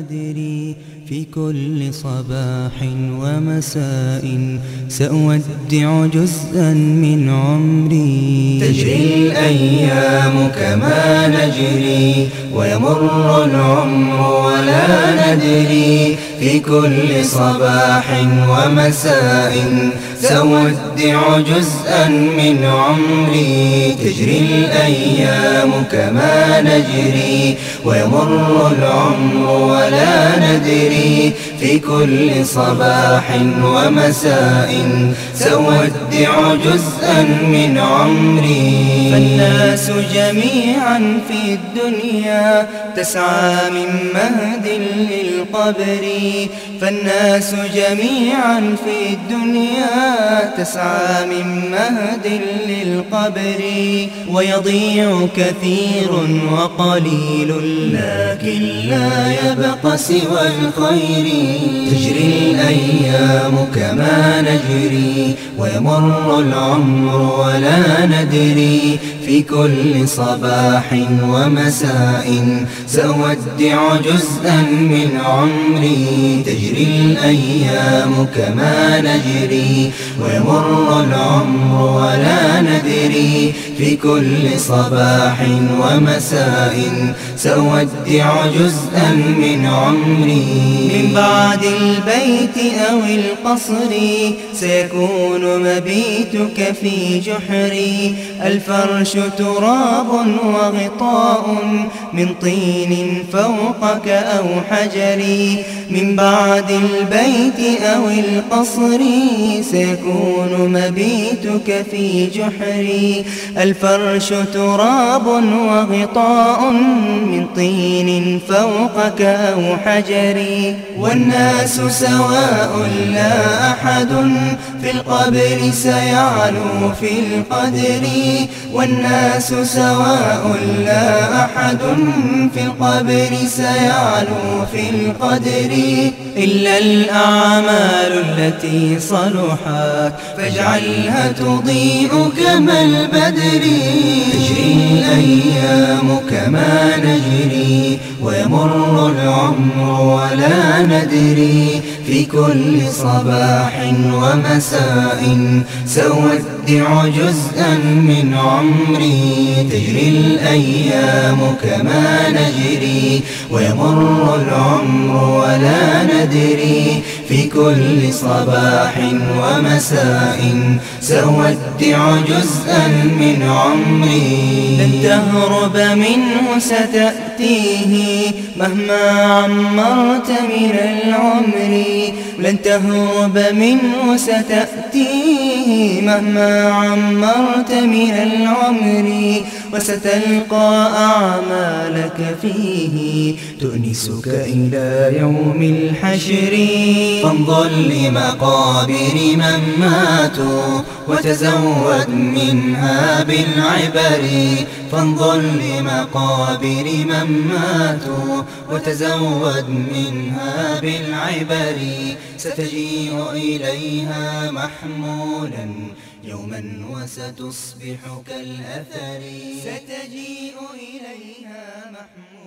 ندري في كل صباح ومساء سأودع جزءا من عمري. تجري الأيام كما نجري ويمر العمر ولا ندري في كل صباح ومساء سأودع جزءا من عمري. تجري الأيام كما نجري ويمر العمر ولا ندري في كل صباح ومساء سأودع جزءا من عمري. فالناس جميعا في الدنيا تسعى من مهد للقبر. فالناس جميعا في الدنيا تسعى من مهد للقبر. ويضيع كثير وقليل لكن لا يبقى سوى الخير. تجري الأيام كما نجري ويمر العمر ولا ندري في كل صباح ومساء سأودع جزءا من عمري. تجري الأيام كما نجري ويمر العمر ولا ندري في كل صباح ومساء سأودع جزءا من عمري. من بعد البيت أو القصر سيكون مبيتك في جحري. الفرش تراب وغطاء من طين فوقك أو حجر. من بعد البيت أو القصر سيكون مبيتك في جحري. الفرش تراب وغطاء من طين فوقك أو حجر. والناس سواء لا أحد في القبر سيعلو في القدر. والناس سواء لا أحد في القبر سيعلو في القدر إلا الأعمال التي صلحت فاجعلها تضيء كما البدر. تجري الأيام كما نجري ويمر العمر ولا ندري في كل صباح ومساء سأودع جزءا من عمري. تجري الأيام كما نجري ويمر العمر ولا ندري في كل صباح ومساء سأودع جزءا من عمري. لن تهرب منه ستأتيه مهما عمرت من العمر. لن تهرب منه ستأتيه مهما عمرت من العمر. وستلقى أعمالك فيه تؤنسك إلى يوم الحشر. فانظر لمقابر من ماتوا وتزود منها بالعبر. فانظر لمقابر من ماتوا وتزود منها بالعبر. ستجيء إليها محمولا يوما وستصبح كالأثر. ستجيء إليها محمولا